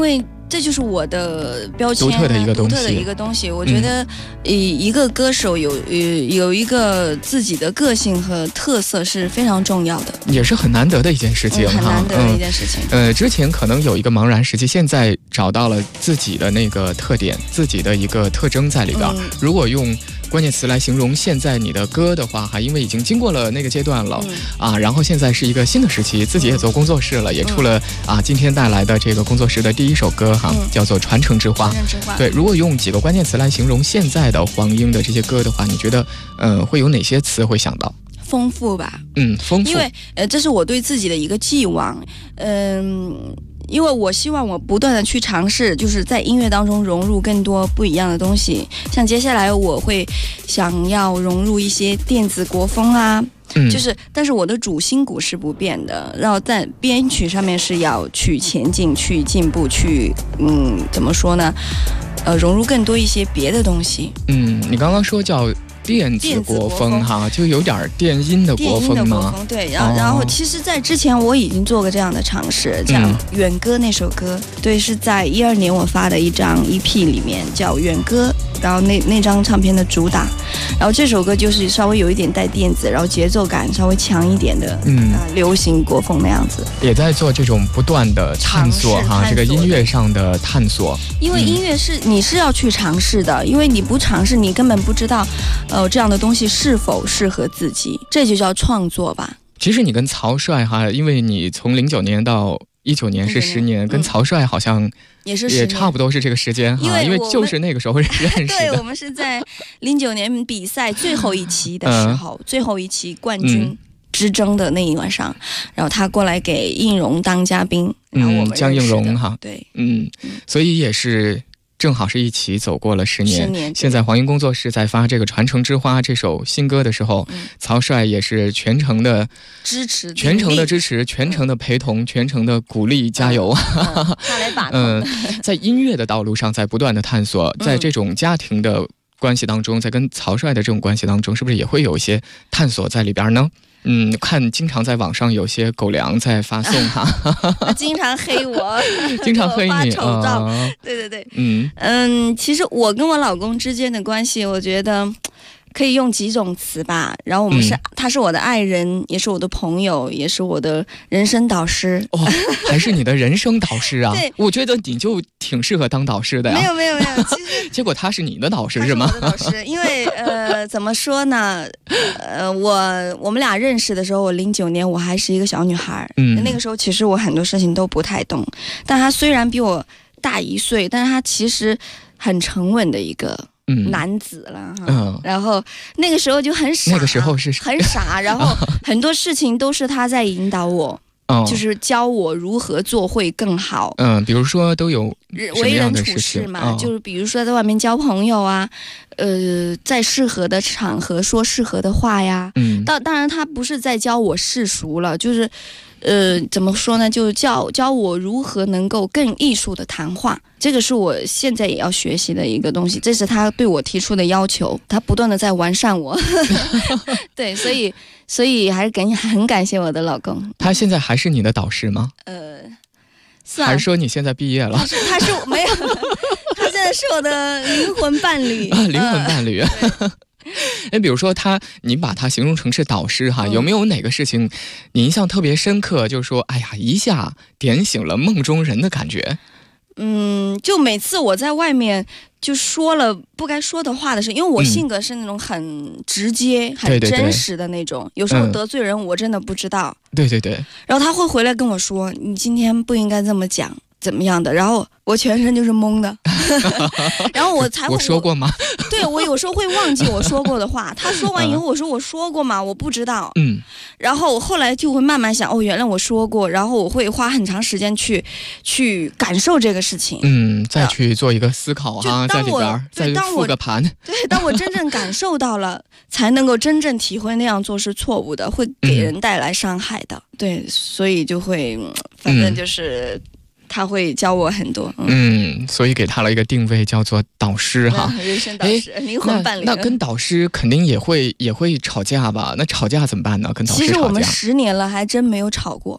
这就是我的标签， 独特的一个东西。我觉得，一个歌手有一个自己的个性和特色是非常重要的， 也是很难得的一件事情， 很难得的一件事情。 之前可能有一个茫然时期，现在找到了自己的那个特点，自己的一个特征在里边。如果用关键词来形容现在你的歌的话，因为已经经过了那个阶段了然后现在是一个新的时期，自己也做工作室了，也出了今天带来的这个工作室的第一首歌叫做《传承之花》。对，如果用几个关键词来形容现在的黄英的这些歌的话，你觉得会有哪些词会想到？ 丰富吧， 丰富， 因为这是我对自己的一个寄望，因为我希望我不断的去尝试，就是在音乐当中融入更多不一样的东西。像接下来我会想要融入一些电子国风啊，但是我的主心骨是不变的，然后在编曲上面是要去前进、去进步、去怎么说呢？融入更多一些别的东西。 你刚刚说叫电子国风就有点电音的国风吗？ 对，然后其实在之前我已经做过这样的尝试，像远歌那首歌，对，是在12年我发的一张 EP 里面叫远歌，然后那张唱片的主打，然后这首歌就是稍微有一点带电子，然后节奏感稍微强一点的流行国风那样子， 也在做这种不断的探索这个音乐上的探索。 因为音乐你是要去尝试的，因为你不尝试你根本不知道这样的东西是否适合自己，这就叫创作吧。 其实你跟曹帅因为你从09年到19年是10年，跟曹帅好像也差不多是这个时间因为就是那个时候认识的。 对，我们是在09年比赛最后一期的时候，最后一期冠军之争的那一晚上，然后他过来给应荣当嘉宾，然后我们江应荣对， 所以也是正好是一起走过了10年。现在黄英工作室在发这个《传承之花》这首新歌的时候，曹帅也是全程的支持、全程的陪同、全程的鼓励、加油。 他来把在音乐的道路上在不断的探索，在这种家庭的关系当中，在跟曹帅的这种关系当中，是不是也会有一些探索在里边呢？看经常在网上有些狗粮在发送经常黑我， 经常黑你丑照。对，其实我跟我老公之间的关系，我觉得可以用几种词吧。然后他是我的爱人，也是我的朋友，也是我的人生导师。 还是你的人生导师啊？ 对， 我觉得你就挺适合当导师的呀。 没有，其实结果他是你的导师是吗？ 他是我的导师，因为怎么说呢？我们俩认识的时候，我09年我还是一个小女孩，那个时候其实我很多事情都不太懂。但他虽然比我大1岁，但是他其实很沉稳的一个男子了然后那个时候就很傻， 那个时候是很傻，然后很多事情都是他在引导我。就是教我如何做会更好。 比如说都有为人处事嘛，就是比如说在外面交朋友啊，在适合的场合说适合的话呀。当然他不是在教我世俗了，就是怎么说呢，就教我如何能够更艺术的谈话。这个是我现在也要学习的一个东西，这是他对我提出的要求，他不断的在完善我。对，所以还是很感谢我的老公。 他现在还是你的导师吗？还是说你现在毕业了？ 他是没有，他现在是我的灵魂伴侣。 灵魂伴侣。比如说你把他形容成是导师有没有哪个事情你印象特别深刻，就是说哎呀一下点醒了梦中人的感觉？ 就每次我在外面就说了不该说的话的时候，因为我性格是那种很直接、很真实的那种，有时候得罪人我真的不知道。对。然后他会回来跟我说，你今天不应该这么讲，怎么样的，然后我全身就是懵的。然后我说过吗？ 对，我有时候会忘记我说过的话。他说完以后我说我说过吗？我不知道。然后我后来就会慢慢想，原来我说过，然后我会花很长时间去感受这个事情。 再去做一个思考在里边再复个盘。 对，当我真正感受到了，才能够真正体会那样做是错误的，会给人带来伤害的。对，所以就会反正就是他会教我很多。 所以给他了一个定位叫做导师人生导师，灵魂伴侣。 那跟导师肯定也会吵架吧？那吵架怎么办呢？跟导师吵架， 其实我们10年了还真没有吵过。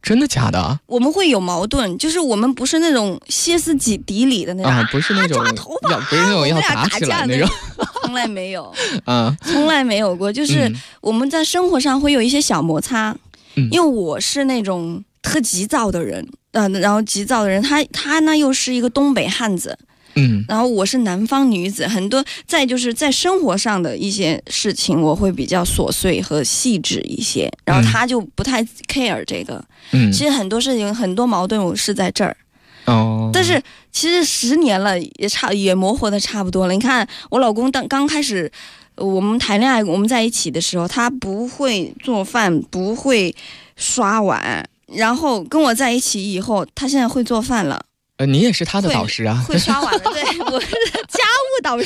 真的假的？ 我们会有矛盾，就是我们不是那种歇斯底里的那种不是那种抓头发， 不是那种要打起来那种， 从来没有从来没有过。就是我们在生活上会有一些小摩擦，因为我是那种特急躁的人，然后急躁的人，他呢又是一个东北汉子。然后我是南方女子，很多再就是在生活上的一些事情，我会比较琐碎和细致一些，然后他就不太 care 这个。其实很多事情很多矛盾我是在这儿。但是其实10年了，也磨合的差不多了。你看我老公刚开始我们谈恋爱，我们在一起的时候，他不会做饭，不会刷碗，然后跟我在一起以后，他现在会做饭了。 你也是他的导师啊， 会刷碗的，对，我是家务导师。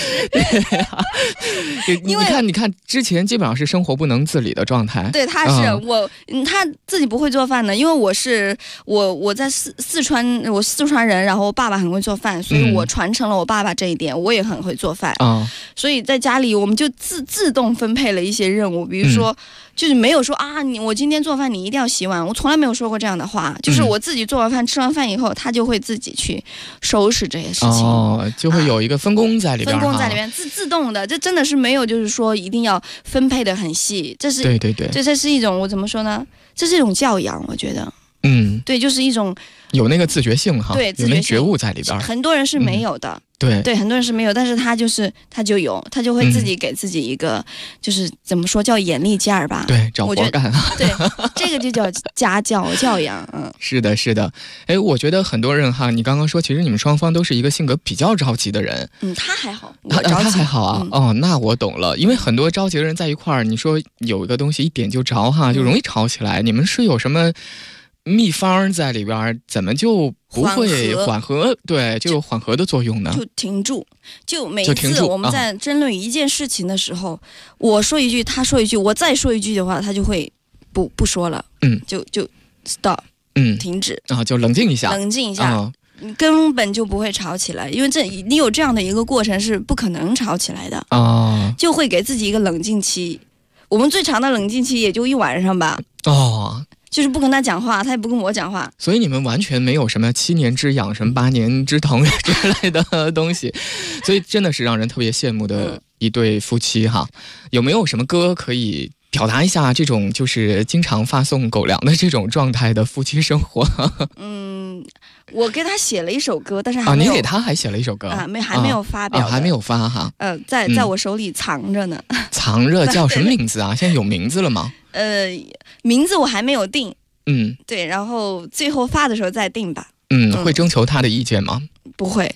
你看，之前基本上是生活不能自理的状态。 对，他是他自己不会做饭的，因为我在四川，我四川人，然后我爸爸很会做饭，所以我传承了我爸爸这一点，我也很会做饭。所以在家里我们就自动分配了一些任务，比如说。就是没有说我今天做饭你一定要洗碗，我从来没有说过这样的话。就是我自己做完饭吃完饭以后，他就会自己去收拾这些事情。 就会有一个分工在里边。 分工在里边，自动的，这真的是没有就是说一定要分配的很细。这是对， 这是一种我怎么说呢？这是一种教养，我觉得。对，就是一种有那个自觉性哈， 对， 有那个觉悟在里边。 很多人是没有的。 对， 很多人是没有，但是他就有，他就会自己给自己一个，就是怎么说叫眼力劲儿吧？ 对，找活干。 对，这个就叫家教教养。 是的。哎，我觉得很多人哈，你刚刚说，其实你们双方都是一个性格比较着急的人。 他还好， 他还好啊。那我懂了，因为很多着急的人在一块儿，你说有一个东西一点就着哈，就容易吵起来。你们是有什么秘方在里边，怎么就不会缓和？对，就有缓和的作用呢？ 就停住，就每一次我们在争论一件事情的时候，我说一句，他说一句，我再说一句的话，他就会不说了。就 stop，停止就冷静一下， 根本就不会吵起来，因为你有这样的一个过程是不可能吵起来的就会给自己一个冷静期。我们最长的冷静期也就1晚上吧。就是不跟他讲话，他也不跟我讲话， 所以你们完全没有什么7年之痒、什么8年之疼之类的东西，所以真的是让人特别羡慕的一对夫妻哈。有没有什么歌可以表达一下这种就是经常发送狗粮的这种状态的夫妻生活？ 我给他写了一首歌，但是还没有你给他还写了一一首歌还没有发表还没有发哈。 在我手里藏着呢。 藏着叫什么名字啊？现在有名字了吗？ 名字我还没有定。 对， 然后最后发的时候再定吧。 会征求他的意见吗？ 不会。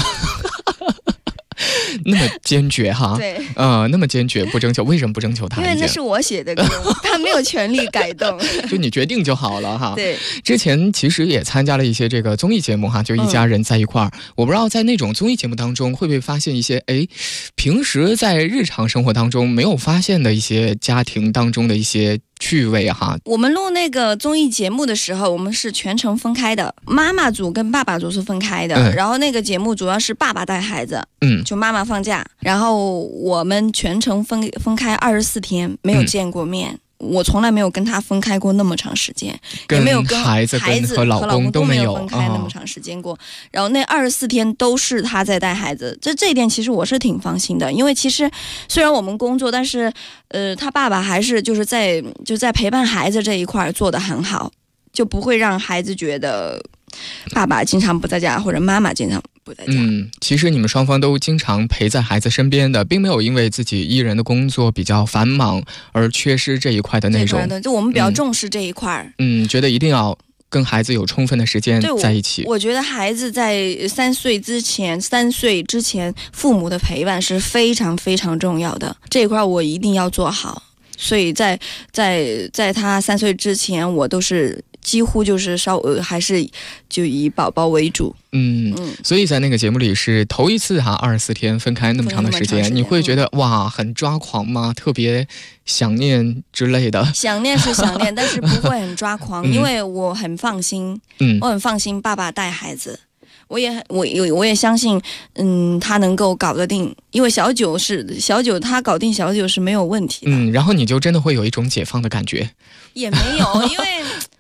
那么坚决哈？ 对， 那么坚决不征求，为什么不征求他？ 因为那是我写的歌，他没有权利改动。 就你决定就好了哈。 对， 之前其实也参加了一些这个综艺节目哈，就一家人在一块儿。我不知道在那种综艺节目当中会不会发现一些平时在日常生活当中没有发现的一些家庭当中的一些趣味哈。 我们录那个综艺节目的时候，我们是全程分开的，妈妈组跟爸爸组是分开的。然后那个节目主要是爸爸带孩子，就妈妈放假，然后我们全程分开24天，没有见过面。我从来没有跟他分开过那么长时间，也没有跟孩子和老公都没有分开那么长时间过。然后那24天都是他在带孩子，这一点其实我是挺放心的，因为其实虽然我们工作，但是他爸爸还是就是在陪伴孩子这一块做得很好，就不会让孩子觉得爸爸经常不在家或者妈妈经常不在家。 其实你们双方都经常陪在孩子身边的，并没有因为自己一人的工作比较繁忙而缺失这一块的内容。 就我们比较重视这一块。 觉得一定要跟孩子有充分的时间在一起。 我觉得孩子在3岁之前，父母的陪伴是非常非常重要的，这一块我一定要做好。所以在他3岁之前，我都是几乎就是还是就以宝宝为主。 所以在那个节目里是头一次哈，24天分开那么长的时间，你会觉得哇很抓狂吗？特别想念之类的？想念是想念， 但是不会很抓狂，因为我很放心，我很放心爸爸带孩子。我也相信，他能够搞得定，因为小九他搞定小九是没有问题的。 然后你就真的会有一种解放的感觉。 也没有，因为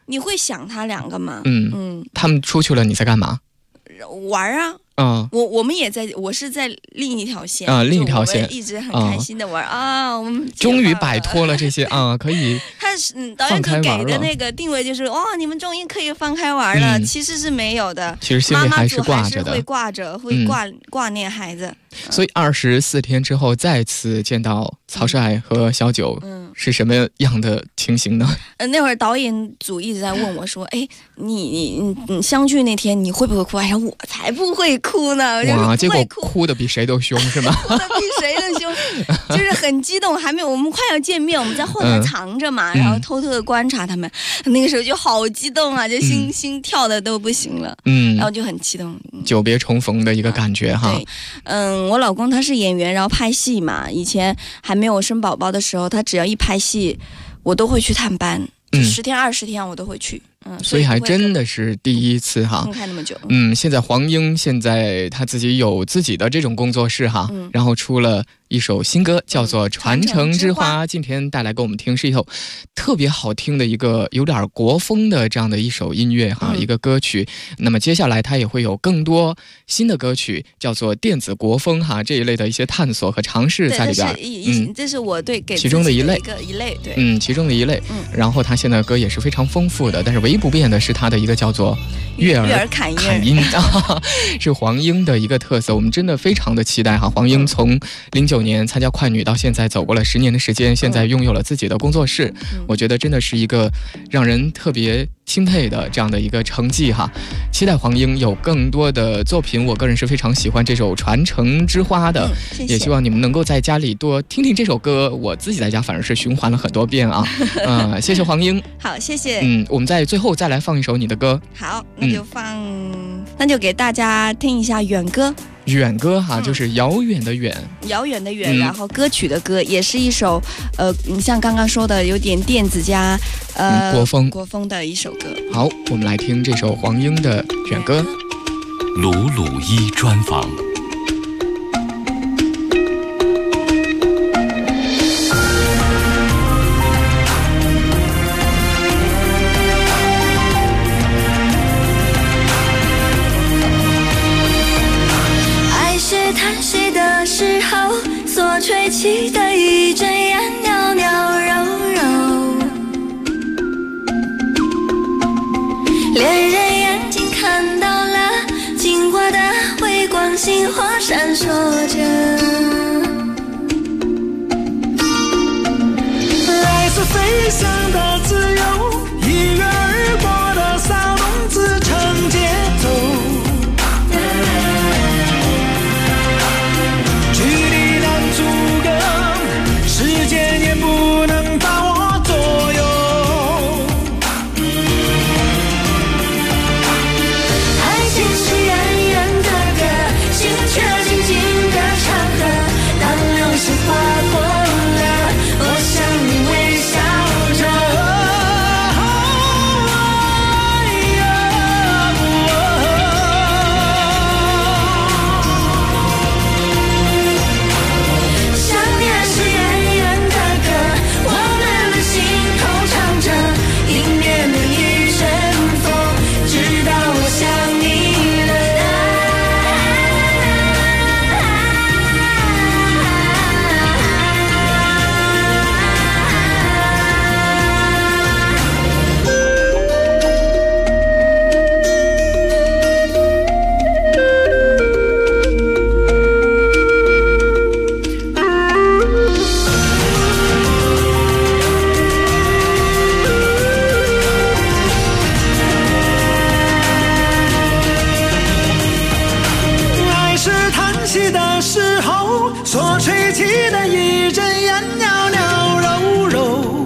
你会想他两个吗？ 他们出去了，你在干嘛？ 玩啊。我们也在，我是在另一条线另一条线， 一直很开心的玩我们终于摆脱了这些可以。 他导演组给的那个定位就是你们终于可以放开玩了，其实是没有的， 其实心里还是挂着的， 会挂着，会挂念孩子。 所以24天之后再次见到曹帅和小九，是什么样的情形呢？ 那会儿导演组一直在问我说：“哎，你相聚那天你会不会哭？”哎呀，我才不会哭呢！ 哇，结果哭的比谁都凶是吗？ 哭的比谁都凶，就是很激动，还没有我们快要见面，我们在后台藏着嘛，然后偷偷的观察他们。那个时候就好激动啊，就心跳的都不行了，然后就很激动， 久别重逢的一个感觉哈。 对，我老公他是演员，然后拍戏嘛，以前还没有生宝宝的时候，他只要一拍戏，我都会去探班，10天20天我都会去。 所以还真的是第一次哈， 分开那么久。 现在黄英现在他自己有自己的这种工作室哈，然后出了一首新歌，叫做《传承之花》，今天带来给我们听，是一首特别好听的一个有点国风的这样的一首音乐哈，一个歌曲。那么接下来他也会有更多新的歌曲，叫做电子国风哈，这一类的一些探索和尝试在里边。 这是我对给其中的一类， 对， 其中的一类。然后他现在的歌也是非常丰富的，但是唯一不变的是他的一个叫做悦耳侃音是黄英的一个特色。我们真的非常的期待哈，黄英从09年参加快女到现在走过了10年的时间，现在拥有了自己的工作室，我觉得真的是一个让人特别钦佩的这样的一个成绩哈。期待黄英有更多的作品，我个人是非常喜欢这首《传承之花》的，也希望你们能够在家里多听听这首歌，我自己在家反而是循环了很多遍啊。谢谢黄英。 好，谢谢。 我们在最后再来放一首你的歌。 好，那就给大家听一下远歌。 远歌哈，就是遥远的远， 遥远的远，然后歌曲的歌，也是一首你像刚刚说的有点电子加国风的一首歌。 好，我们来听这首黄英的远歌。 鲁鲁一专访。 叹息的时候，所吹起的一阵烟，袅袅柔柔，恋人眼睛看到了金华的微光，星火闪烁着， 来自飞翔的自由，一跃而过的骚动自成节奏。时间也不能把我左右， 爱情是远远的歌，心却静静的唱和。当流星划过了，我向你微笑着。想念是远远的歌，我们的心头唱着，迎面的一阵风，直到我想你了。 爱是叹息的时候，所吹起的一阵烟，袅袅柔柔，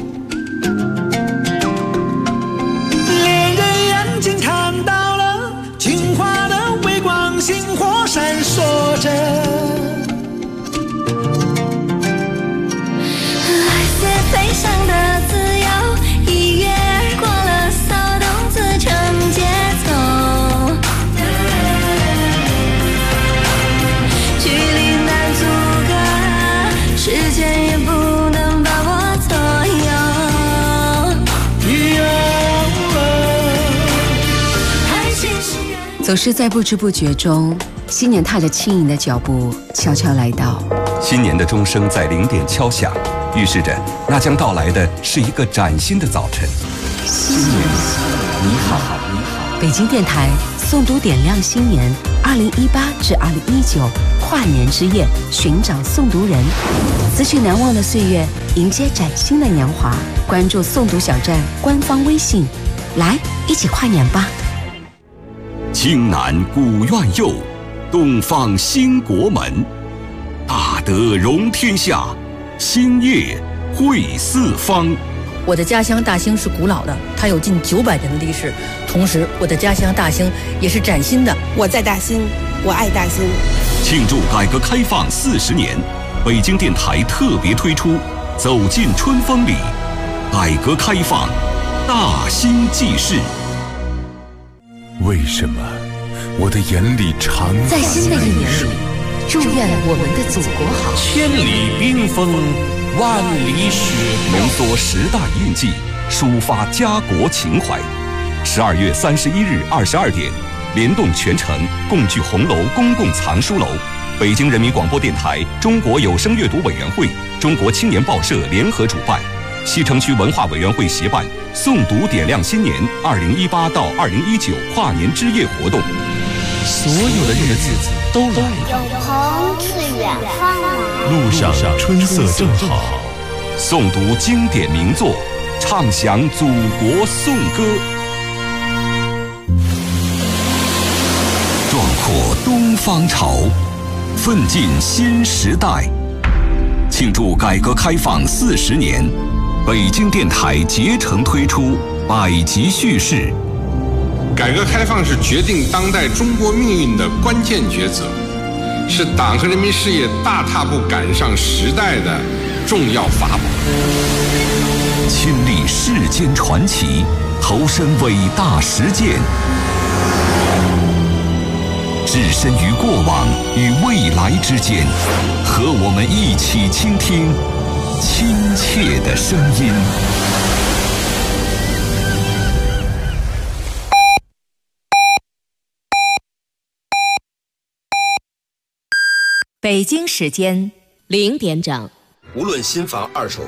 恋人眼睛看到了情话的微光，星火闪烁着。 来自飞翔的自由，一跃而过了骚动自成节奏，距离难阻隔，时间也不能把我左右。 总是在不知不觉中，新年踏着轻盈的脚步悄悄来到。 新年的钟声在0点敲响，预示着那将到来的是一个崭新的早晨。 新年你好，北京电台诵读点亮新年2018至2019跨年之夜，寻找诵读人，辞去难忘的岁月，迎接崭新的年华。关注诵读小站官方微信，来一起跨年吧。 京南古院右，东方兴国门。大德容天下，兴业汇四方。 我的家乡大兴是古老的，它有近900年的历史。同时，我的家乡大兴也是崭新的。 我在大兴，我爱大兴。 庆祝改革开放40年，北京电台特别推出《走进春风里》，改革开放大兴记事。 为什么我的眼里常在新的一年里，祝愿我们的祖国好。 千里冰封，万里雪浓缩时代印记，抒发家国情怀。12月31日22点，联动全城共聚红楼公共藏书楼，北京人民广播电台、中国有声阅读委员会、中国青年报社联合主办，西城区文化委员会协办诵读点亮新年2018到2019跨年之夜活动。 所有的日子都来了， 有朋自远方来， 路上春色正好。 诵读经典名作，唱响祖国颂歌，壮阔东方潮，奋进新时代。庆祝改革开放40年，北京电台竭诚推出百集叙事。 改革开放是决定当代中国命运的关键抉择，是党和人民事业大踏步赶上时代的重要法宝。 亲历世间传奇，投身伟大实践，置身于过往与未来之间，和我们一起倾听亲切的声音。 北京时间0点整。 无论新房二手